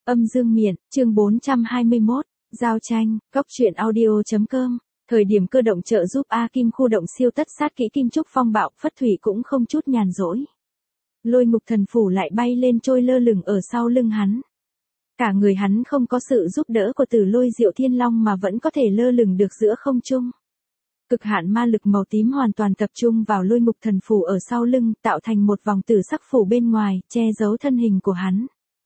Âm dương miện, chương 421, giao tranh, góc truyện audio.com. Thời điểm cơ động trợ giúp A Kim khu động siêu tất sát kỹ kim trúc phong bạo, Phất Thủy cũng không chút nhàn rỗi. Lôi ngục thần phủ lại bay lên trôi lơ lửng ở sau lưng hắn. Cả người hắn không có sự giúp đỡ của Tử Lôi Diệu Thiên Long mà vẫn có thể lơ lửng được giữa không trung. Cực hạn ma lực màu tím hoàn toàn tập trung vào lôi ngục thần phủ ở sau lưng, tạo thành một vòng tử sắc phủ bên ngoài, che giấu thân hình của hắn.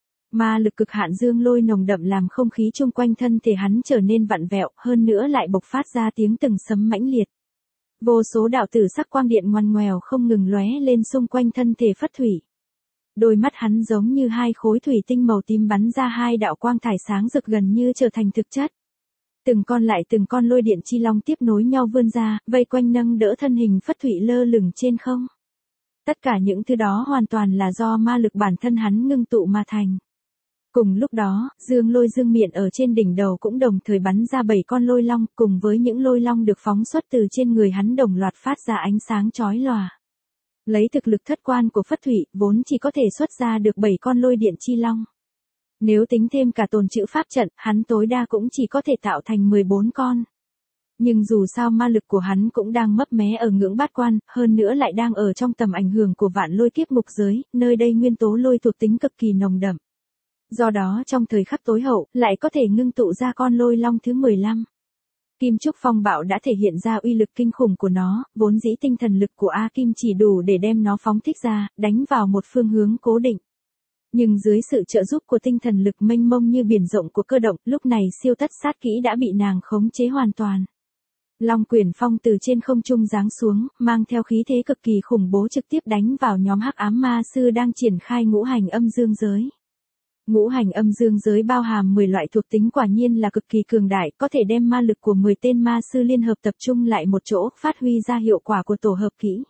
Ma lực cực hạn dương lôi nồng đậm làm không khí chung quanh thân thể hắn trở nên vặn vẹo, hơn nữa lại bộc phát ra tiếng từng sấm mãnh liệt. Vô số đạo tử sắc quang điện ngoằn ngoèo không ngừng lóe lên xung quanh thân thể Phất Thủy. Đôi mắt hắn giống như hai khối thủy tinh màu tím bắn ra hai đạo quang thải sáng rực gần như trở thành thực chất. Từng con lôi điện chi long tiếp nối nhau vươn ra, vây quanh nâng đỡ thân hình Phất Thủy lơ lửng trên không. Tất cả những thứ đó hoàn toàn là do ma lực bản thân hắn ngưng tụ mà thành. Cùng lúc đó, dương lôi dương miện ở trên đỉnh đầu cũng đồng thời bắn ra 7 con lôi long, cùng với những lôi long được phóng xuất từ trên người hắn đồng loạt phát ra ánh sáng chói lòa. Lấy thực lực thất quan của Phất Thủy, vốn chỉ có thể xuất ra được 7 con lôi điện chi long. Nếu tính thêm cả tồn trữ pháp trận, hắn tối đa cũng chỉ có thể tạo thành 14 con. Nhưng dù sao ma lực của hắn cũng đang mấp mé ở ngưỡng bát quan, hơn nữa lại đang ở trong tầm ảnh hưởng của vạn lôi kiếp ngục giới, nơi đây nguyên tố lôi thuộc tính cực kỳ nồng đậm. Do đó trong thời khắc tối hậu, lại có thể ngưng tụ ra con lôi long thứ 15. Kim trúc phong bạo đã thể hiện ra uy lực kinh khủng của nó, vốn dĩ tinh thần lực của A Kim chỉ đủ để đem nó phóng thích ra, đánh vào một phương hướng cố định. Nhưng dưới sự trợ giúp của tinh thần lực mênh mông như biển rộng của cơ động, lúc này siêu tất sát kỹ đã bị nàng khống chế hoàn toàn. Long quyển phong từ trên không trung giáng xuống, mang theo khí thế cực kỳ khủng bố trực tiếp đánh vào nhóm hắc ám ma sư đang triển khai ngũ hành âm dương giới. Ngũ hành âm dương giới bao hàm 10 loại thuộc tính quả nhiên là cực kỳ cường đại, có thể đem ma lực của 10 tên ma sư liên hợp tập trung lại một chỗ, phát huy ra hiệu quả của tổ hợp kỹ.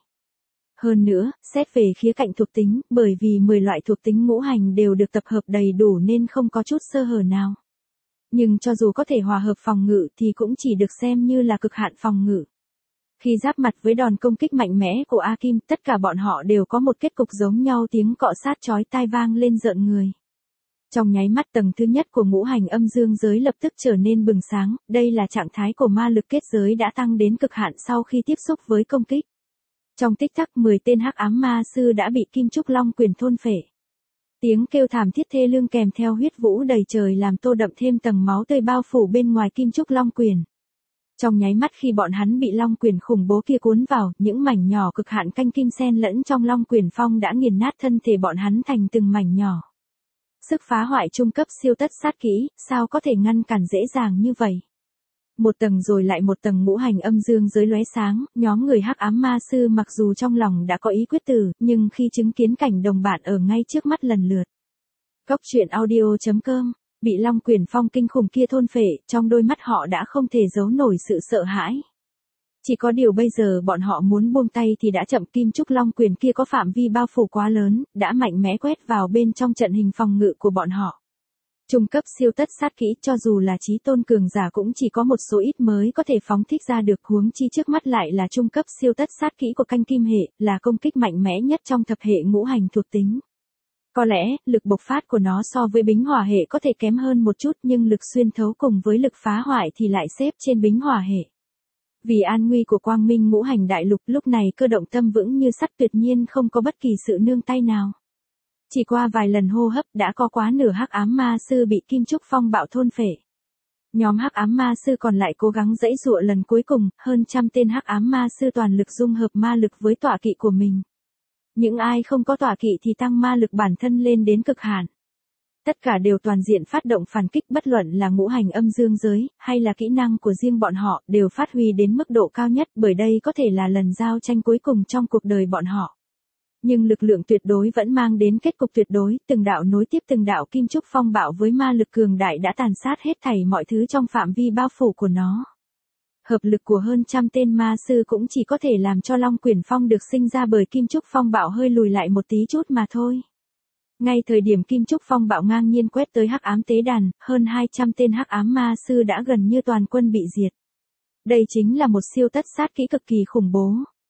Hơn nữa, xét về khía cạnh thuộc tính, bởi vì 10 loại thuộc tính ngũ hành đều được tập hợp đầy đủ nên không có chút sơ hở nào. Nhưng cho dù có thể hòa hợp phòng ngự thì cũng chỉ được xem như là cực hạn phòng ngự. Khi giáp mặt với đòn công kích mạnh mẽ của A Kim, tất cả bọn họ đều có một kết cục giống nhau, tiếng cọ sát chói tai vang lên rợn người. Trong nháy mắt tầng thứ nhất của ngũ hành âm dương giới lập tức trở nên bừng sáng, đây là trạng thái của ma lực kết giới đã tăng đến cực hạn sau khi tiếp xúc với công kích. Trong tích tắc 10 tên hắc ám ma sư đã bị kim trúc long quyền thôn phệ. Tiếng kêu thảm thiết thê lương kèm theo huyết vũ đầy trời làm tô đậm thêm tầng máu tươi bao phủ bên ngoài kim trúc long quyền. Trong nháy mắt khi bọn hắn bị long quyền khủng bố kia cuốn vào, những mảnh nhỏ cực hạn canh kim xen lẫn trong long quyền phong đã nghiền nát thân thể bọn hắn thành từng mảnh nhỏ. Sức phá hoại trung cấp siêu tất sát kỹ, sao có thể ngăn cản dễ dàng như vậy? Một tầng rồi lại một tầng ngũ hành âm dương giới lóe sáng, nhóm người hắc ám ma sư mặc dù trong lòng đã có ý quyết tử, nhưng khi chứng kiến cảnh đồng bạn ở ngay trước mắt lần lượt. Góc truyện audio.com, bị long quyền phong kinh khủng kia thôn phệ, trong đôi mắt họ đã không thể giấu nổi sự sợ hãi. Chỉ có điều bây giờ bọn họ muốn buông tay thì đã chậm, kim trúc long quyền kia có phạm vi bao phủ quá lớn, đã mạnh mẽ quét vào bên trong trận hình phòng ngự của bọn họ. Trung cấp siêu tất sát kỹ cho dù là chí tôn cường giả cũng chỉ có một số ít mới có thể phóng thích ra được, huống chi trước mắt lại là trung cấp siêu tất sát kỹ của canh kim hệ, là công kích mạnh mẽ nhất trong thập hệ ngũ hành thuộc tính. Có lẽ, lực bộc phát của nó so với bính hỏa hệ có thể kém hơn một chút nhưng lực xuyên thấu cùng với lực phá hoại thì lại xếp trên bính hỏa hệ. Vì an nguy của quang minh ngũ hành đại lục lúc này cơ động tâm vững như sắt, tuyệt nhiên không có bất kỳ sự nương tay nào. Chỉ qua vài lần hô hấp đã có quá nửa hắc ám ma sư bị kim trúc phong bạo thôn phệ. Nhóm hắc ám ma sư còn lại cố gắng giãy giụa lần cuối cùng, hơn trăm tên hắc ám ma sư toàn lực dung hợp ma lực với tọa kỵ của mình. Những ai không có tọa kỵ thì tăng ma lực bản thân lên đến cực hạn. Tất cả đều toàn diện phát động phản kích, bất luận là ngũ hành âm dương giới, hay là kỹ năng của riêng bọn họ, đều phát huy đến mức độ cao nhất, bởi đây có thể là lần giao tranh cuối cùng trong cuộc đời bọn họ. Nhưng lực lượng tuyệt đối vẫn mang đến kết cục tuyệt đối, từng đạo nối tiếp từng đạo kim trúc phong bạo với ma lực cường đại đã tàn sát hết thảy mọi thứ trong phạm vi bao phủ của nó. Hợp lực của hơn trăm tên ma sư cũng chỉ có thể làm cho long quyển phong được sinh ra bởi kim trúc phong bạo hơi lùi lại một tí chút mà thôi. Ngay thời điểm kim trúc phong bạo ngang nhiên quét tới hắc ám tế đàn, hơn 200 tên hắc ám ma sư đã gần như toàn quân bị diệt. Đây chính là một siêu tất sát kỹ cực kỳ khủng bố.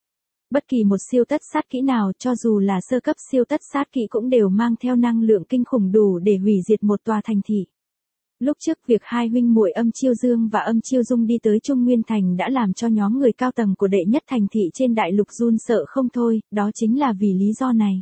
Bất kỳ một siêu tất sát kỹ nào, cho dù là sơ cấp siêu tất sát kỹ cũng đều mang theo năng lượng kinh khủng đủ để hủy diệt một tòa thành thị. Lúc trước việc hai huynh muội Âm Chiêu Dương và Âm Chiêu Dung đi tới Trung Nguyên Thành đã làm cho nhóm người cao tầng của đệ nhất thành thị trên đại lục run sợ không thôi, đó chính là vì lý do này.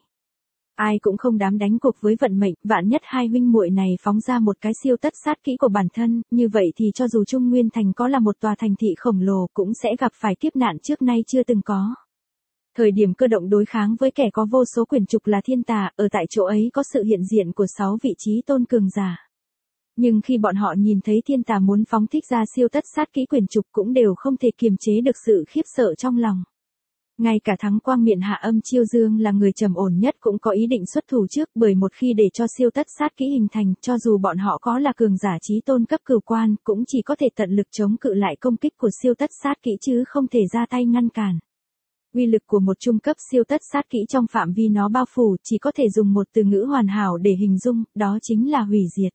Ai cũng không dám đánh cuộc với vận mệnh, vạn nhất hai huynh muội này phóng ra một cái siêu tất sát kỹ của bản thân, như vậy thì cho dù Trung Nguyên Thành có là một tòa thành thị khổng lồ cũng sẽ gặp phải kiếp nạn trước nay chưa từng có. Thời điểm cơ động đối kháng với kẻ có vô số quyển trục là thiên tà, ở tại chỗ ấy có sự hiện diện của 6 vị trí tôn cường giả. Nhưng khi bọn họ nhìn thấy thiên tà muốn phóng thích ra siêu tất sát kỹ quyển trục cũng đều không thể kiềm chế được sự khiếp sợ trong lòng. Ngay cả Thắng Quang Miện Hạ Âm Chiêu Dương là người trầm ổn nhất cũng có ý định xuất thủ trước, bởi một khi để cho siêu tất sát kỹ hình thành, cho dù bọn họ có là cường giả chí tôn cấp cửu quan, cũng chỉ có thể tận lực chống cự lại công kích của siêu tất sát kỹ chứ không thể ra tay ngăn cản. Uy lực của một trung cấp siêu tất sát kỹ trong phạm vi nó bao phủ chỉ có thể dùng một từ ngữ hoàn hảo để hình dung, đó chính là hủy diệt.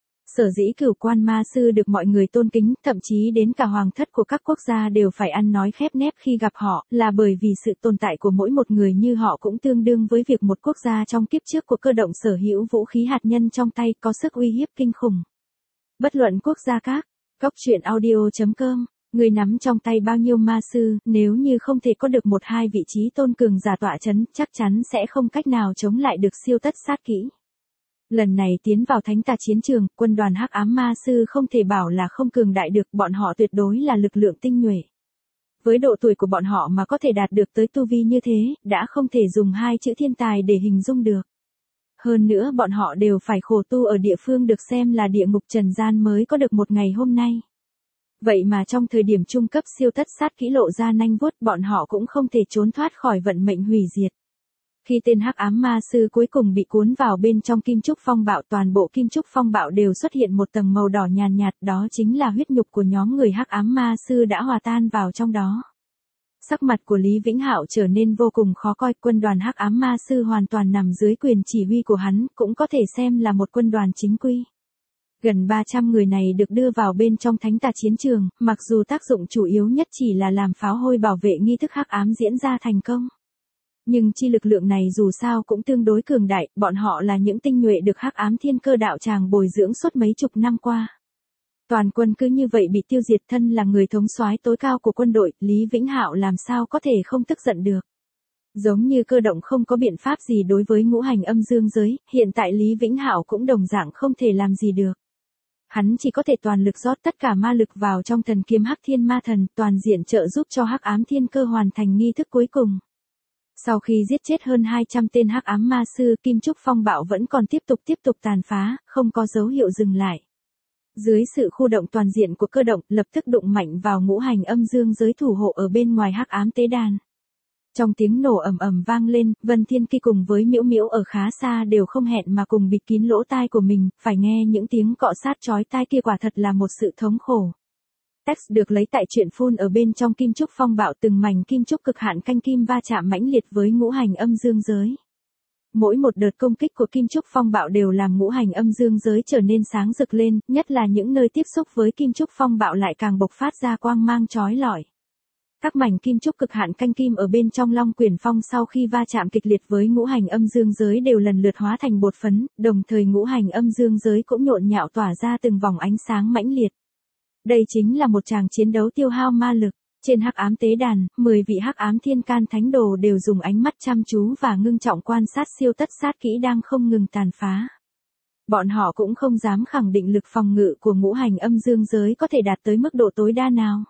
Sở dĩ cửu quan ma sư được mọi người tôn kính, thậm chí đến cả hoàng thất của các quốc gia đều phải ăn nói khép nép khi gặp họ, là bởi vì sự tồn tại của mỗi một người như họ cũng tương đương với việc một quốc gia trong kiếp trước của cơ động sở hữu vũ khí hạt nhân trong tay, có sức uy hiếp kinh khủng. Bất luận quốc gia các, Góc Truyện Audio.com, người nắm trong tay bao nhiêu ma sư, nếu như không thể có được một hai vị trí tôn cường giả tọa chấn, chắc chắn sẽ không cách nào chống lại được siêu tất sát kỹ. Lần này tiến vào thánh tà chiến trường, quân đoàn hắc ám ma sư không thể bảo là không cường đại được, bọn họ tuyệt đối là lực lượng tinh nhuệ. Với độ tuổi của bọn họ mà có thể đạt được tới tu vi như thế, đã không thể dùng hai chữ thiên tài để hình dung được. Hơn nữa bọn họ đều phải khổ tu ở địa phương được xem là địa ngục trần gian mới có được một ngày hôm nay. Vậy mà trong thời điểm trung cấp siêu tất sát kỹ lộ ra nanh vuốt, bọn họ cũng không thể trốn thoát khỏi vận mệnh hủy diệt. Khi tên hắc ám ma sư cuối cùng bị cuốn vào bên trong kim trúc phong bạo, toàn bộ kim trúc phong bạo đều xuất hiện một tầng màu đỏ nhàn nhạt, đó chính là huyết nhục của nhóm người hắc ám ma sư đã hòa tan vào trong đó. Sắc mặt của Lý Vĩnh Hạo trở nên vô cùng khó coi, quân đoàn hắc ám ma sư hoàn toàn nằm dưới quyền chỉ huy của hắn, cũng có thể xem là một quân đoàn chính quy. Gần 300 người này được đưa vào bên trong thánh tà chiến trường, mặc dù tác dụng chủ yếu nhất chỉ là làm pháo hôi bảo vệ nghi thức hắc ám diễn ra thành công. Nhưng chi lực lượng này dù sao cũng tương đối cường đại, bọn họ là những tinh nhuệ được hắc ám thiên cơ đạo tràng bồi dưỡng suốt mấy chục năm qua. Toàn quân cứ như vậy bị tiêu diệt, thân là người thống soái tối cao của quân đội, Lý Vĩnh Hạo làm sao có thể không tức giận được. Giống như cơ động không có biện pháp gì đối với ngũ hành âm dương giới, hiện tại Lý Vĩnh Hạo cũng đồng dạng không thể làm gì được. Hắn chỉ có thể toàn lực rót tất cả ma lực vào trong thần kiếm hắc thiên ma thần, toàn diện trợ giúp cho hắc ám thiên cơ hoàn thành nghi thức cuối cùng. Sau khi giết chết hơn 200 tên hắc ám ma sư, kim trúc phong bạo vẫn còn tiếp tục tàn phá, không có dấu hiệu dừng lại. Dưới sự khu động toàn diện của cơ động, lập tức đụng mạnh vào ngũ hành âm dương giới thủ hộ ở bên ngoài hắc ám tế đàn. Trong tiếng nổ ầm ầm vang lên, Vân Thiên Kỳ cùng với Miễu Miễu ở khá xa đều không hẹn mà cùng bịt kín lỗ tai của mình, phải nghe những tiếng cọ sát chói tai kia quả thật là một sự thống khổ. Text được lấy tại truyện phun ở bên trong kim trúc phong bạo, từng mảnh kim trúc cực hạn canh kim va chạm mãnh liệt với ngũ hành âm dương giới. Mỗi một đợt công kích của kim trúc phong bạo đều làm ngũ hành âm dương giới trở nên sáng rực lên, nhất là những nơi tiếp xúc với kim trúc phong bạo lại càng bộc phát ra quang mang chói lọi. Các mảnh kim trúc cực hạn canh kim ở bên trong Long Quyển Phong sau khi va chạm kịch liệt với ngũ hành âm dương giới đều lần lượt hóa thành bột phấn, đồng thời ngũ hành âm dương giới cũng nhộn nhạo tỏa ra từng vòng ánh sáng mãnh liệt. Đây chính là một tràng chiến đấu tiêu hao ma lực. Trên hắc ám tế đàn, 10 vị hắc ám thiên can thánh đồ đều dùng ánh mắt chăm chú và ngưng trọng quan sát siêu tất sát kỹ đang không ngừng tàn phá. Bọn họ cũng không dám khẳng định lực phòng ngự của ngũ hành âm dương giới có thể đạt tới mức độ tối đa nào.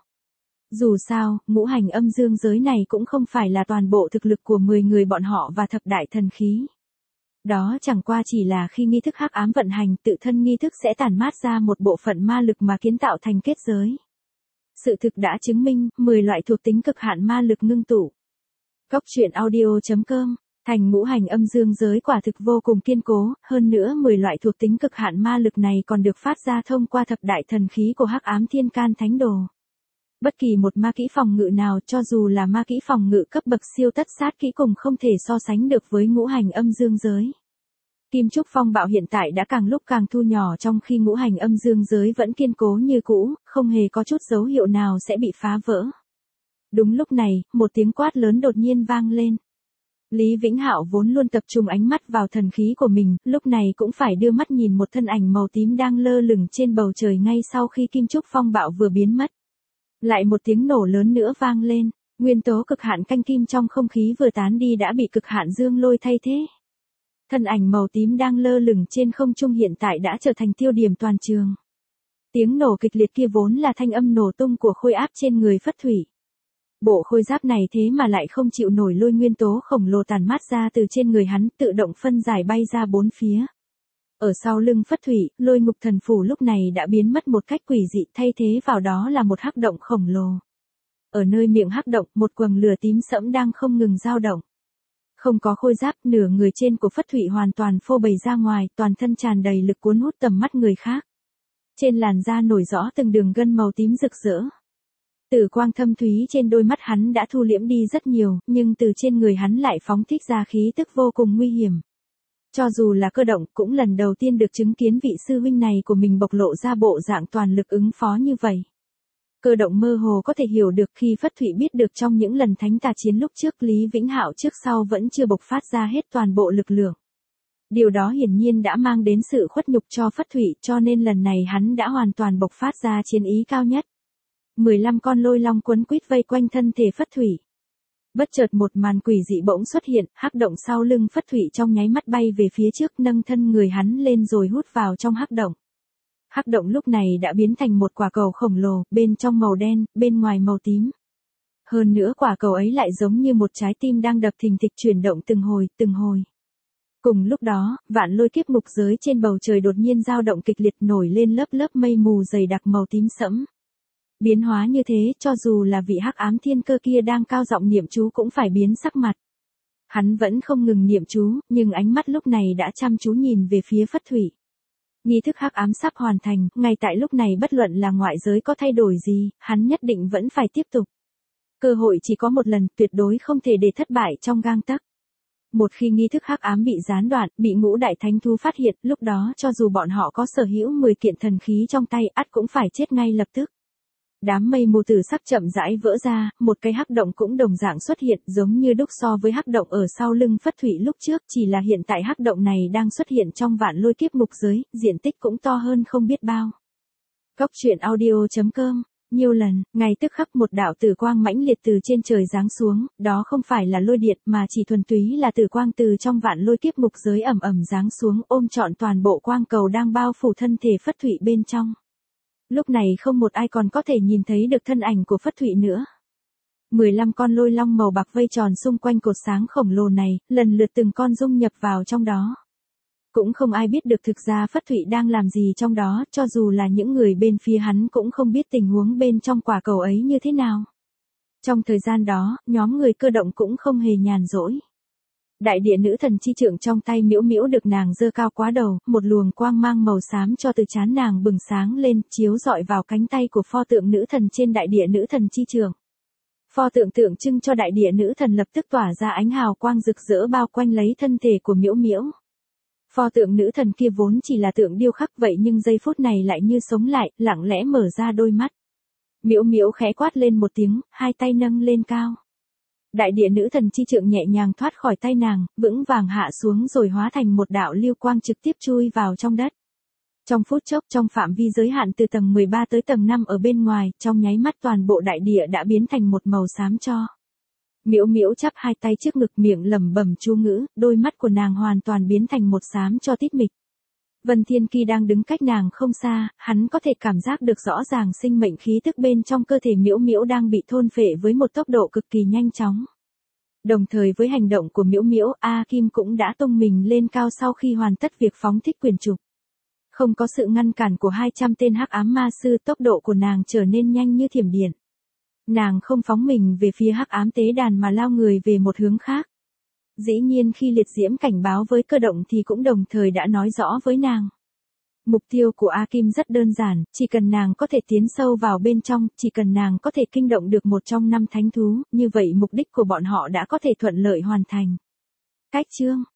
Dù sao, ngũ hành âm dương giới này cũng không phải là toàn bộ thực lực của 10 người bọn họ và thập đại thần khí. Đó chẳng qua chỉ là khi nghi thức hắc ám vận hành, tự thân nghi thức sẽ tản mát ra một bộ phận ma lực mà kiến tạo thành kết giới. Sự thực đã chứng minh, 10 loại thuộc tính cực hạn ma lực ngưng tụ. Góc Truyện Audio.com, thành ngũ hành âm dương giới quả thực vô cùng kiên cố, hơn nữa 10 loại thuộc tính cực hạn ma lực này còn được phát ra thông qua thập đại thần khí của hắc ám thiên can thánh đồ. Bất kỳ một ma kỹ phòng ngự nào, cho dù là ma kỹ phòng ngự cấp bậc siêu tất sát kỹ cùng không thể so sánh được với ngũ hành âm dương giới. Kim trúc phong bạo hiện tại đã càng lúc càng thu nhỏ, trong khi ngũ hành âm dương giới vẫn kiên cố như cũ, không hề có chút dấu hiệu nào sẽ bị phá vỡ. Đúng lúc này, một tiếng quát lớn đột nhiên vang lên. Lý Vĩnh Hạo vốn luôn tập trung ánh mắt vào thần khí của mình, lúc này cũng phải đưa mắt nhìn một thân ảnh màu tím đang lơ lửng trên bầu trời ngay sau khi kim trúc phong bạo vừa biến mất. Lại một tiếng nổ lớn nữa vang lên, nguyên tố cực hạn canh kim trong không khí vừa tán đi đã bị cực hạn dương lôi thay thế. Thân ảnh màu tím đang lơ lửng trên không trung hiện tại đã trở thành tiêu điểm toàn trường. Tiếng nổ kịch liệt kia vốn là thanh âm nổ tung của khôi áp trên người Phất Thủy. Bộ khôi giáp này thế mà lại không chịu nổi lôi nguyên tố khổng lồ tàn mát ra từ trên người hắn, tự động phân giải bay ra bốn phía. Ở sau lưng Phất Thủy, lôi ngục thần phù lúc này đã biến mất một cách quỷ dị, thay thế vào đó là một hắc động khổng lồ. Ở nơi miệng hắc động, một quầng lửa tím sẫm đang không ngừng dao động. Không có khôi giáp, nửa người trên của Phất Thủy hoàn toàn phô bày ra ngoài, toàn thân tràn đầy lực cuốn hút tầm mắt người khác. Trên làn da nổi rõ từng đường gân màu tím rực rỡ. Tử quang thâm thúy trên đôi mắt hắn đã thu liễm đi rất nhiều, nhưng từ trên người hắn lại phóng thích ra khí tức vô cùng nguy hiểm. Cho dù là Cơ Động cũng lần đầu tiên được chứng kiến vị sư huynh này của mình bộc lộ ra bộ dạng toàn lực ứng phó như vậy. Cơ Động mơ hồ có thể hiểu được khi Phất Thủy biết được trong những lần thánh tà chiến lúc trước Lý Vĩnh Hạo trước sau vẫn chưa bộc phát ra hết toàn bộ lực lượng. Điều đó hiển nhiên đã mang đến sự khuất nhục cho Phất Thủy, cho nên lần này hắn đã hoàn toàn bộc phát ra chiến ý cao nhất. 15 con lôi long quấn quýt vây quanh thân thể Phất Thủy. Bất chợt một màn quỷ dị bỗng xuất hiện, hắc động sau lưng Phất Thủy trong nháy mắt bay về phía trước, nâng thân người hắn lên rồi hút vào trong hắc động. Hắc động lúc này đã biến thành một quả cầu khổng lồ, bên trong màu đen, bên ngoài màu tím. Hơn nữa quả cầu ấy lại giống như một trái tim đang đập thình thịch chuyển động từng hồi, từng hồi. Cùng lúc đó, vạn lôi kiếp ngục giới trên bầu trời đột nhiên dao động kịch liệt, nổi lên lớp lớp mây mù dày đặc màu tím sẫm. Biến hóa như thế, cho dù là vị hắc ám thiên cơ kia đang cao giọng niệm chú cũng phải biến sắc mặt. Hắn vẫn không ngừng niệm chú, nhưng ánh mắt lúc này đã chăm chú nhìn về phía Phất Thủy. Nghi thức hắc ám sắp hoàn thành, ngay tại lúc này bất luận là ngoại giới có thay đổi gì, hắn nhất định vẫn phải tiếp tục. Cơ hội chỉ có một lần, tuyệt đối không thể để thất bại trong gang tấc. Một khi nghi thức hắc ám bị gián đoạn, bị ngũ đại thánh thú phát hiện, lúc đó cho dù bọn họ có sở hữu 10 kiện thần khí trong tay, ắt cũng phải chết ngay lập tức. Đám mây mù tử sắc chậm rãi vỡ ra, một cái hắc động cũng đồng dạng xuất hiện, giống như đúc so với hắc động ở sau lưng Phất Thủy lúc trước, chỉ là hiện tại hắc động này đang xuất hiện trong vạn lôi kiếp ngục giới, diện tích cũng to hơn không biết bao. Góc truyện audio.com. Nhiều lần, ngay tức khắc một đạo tử quang mãnh liệt từ trên trời giáng xuống, đó không phải là lôi điện mà chỉ thuần túy là tử quang từ trong vạn lôi kiếp ngục giới ầm ầm giáng xuống, ôm trọn toàn bộ quang cầu đang bao phủ thân thể Phất Thủy bên trong. Lúc này không một ai còn có thể nhìn thấy được thân ảnh của Phất Thủy nữa. 15 con lôi long màu bạc vây tròn xung quanh cột sáng khổng lồ này, lần lượt từng con dung nhập vào trong đó. Cũng không ai biết được thực ra Phất Thủy đang làm gì trong đó, cho dù là những người bên phía hắn cũng không biết tình huống bên trong quả cầu ấy như thế nào. Trong thời gian đó, nhóm người Cơ Động cũng không hề nhàn rỗi. Đại địa nữ thần chi trượng trong tay Miễu Miễu được nàng giơ cao quá đầu, một luồng quang mang màu xám cho từ trán nàng bừng sáng lên, chiếu rọi vào cánh tay của pho tượng nữ thần trên đại địa nữ thần chi trượng. Pho tượng tượng trưng cho đại địa nữ thần lập tức tỏa ra ánh hào quang rực rỡ bao quanh lấy thân thể của Miễu Miễu. Pho tượng nữ thần kia vốn chỉ là tượng điêu khắc vậy nhưng giây phút này lại như sống lại, lặng lẽ mở ra đôi mắt. Miễu Miễu khẽ quát lên một tiếng, hai tay nâng lên cao. Đại địa nữ thần chi trượng nhẹ nhàng thoát khỏi tay nàng, vững vàng hạ xuống rồi hóa thành một đạo lưu quang trực tiếp chui vào trong đất. Trong phút chốc, trong phạm vi giới hạn từ tầng 13 tới tầng 5 ở bên ngoài, trong nháy mắt toàn bộ đại địa đã biến thành một màu xám cho. Miễu Miễu chắp hai tay trước ngực, miệng lẩm bẩm chú ngữ, đôi mắt của nàng hoàn toàn biến thành một xám cho tít mịch. Vân Thiên Kỳ đang đứng cách nàng không xa, hắn có thể cảm giác được rõ ràng sinh mệnh khí tức bên trong cơ thể Miễu Miễu đang bị thôn phệ với một tốc độ cực kỳ nhanh chóng. Đồng thời với hành động của Miễu Miễu, A Kim cũng đã tung mình lên cao sau khi hoàn tất việc phóng thích quyền trục. Không có sự ngăn cản của 200 tên hắc ám ma sư, tốc độ của nàng trở nên nhanh như thiểm điện. Nàng không phóng mình về phía hắc ám tế đàn mà lao người về một hướng khác. Dĩ nhiên khi liệt diễm cảnh báo với Cơ Động thì cũng đồng thời đã nói rõ với nàng. Mục tiêu của A Kim rất đơn giản, chỉ cần nàng có thể tiến sâu vào bên trong, chỉ cần nàng có thể kinh động được một trong 5 thánh thú, như vậy mục đích của bọn họ đã có thể thuận lợi hoàn thành. Cách chương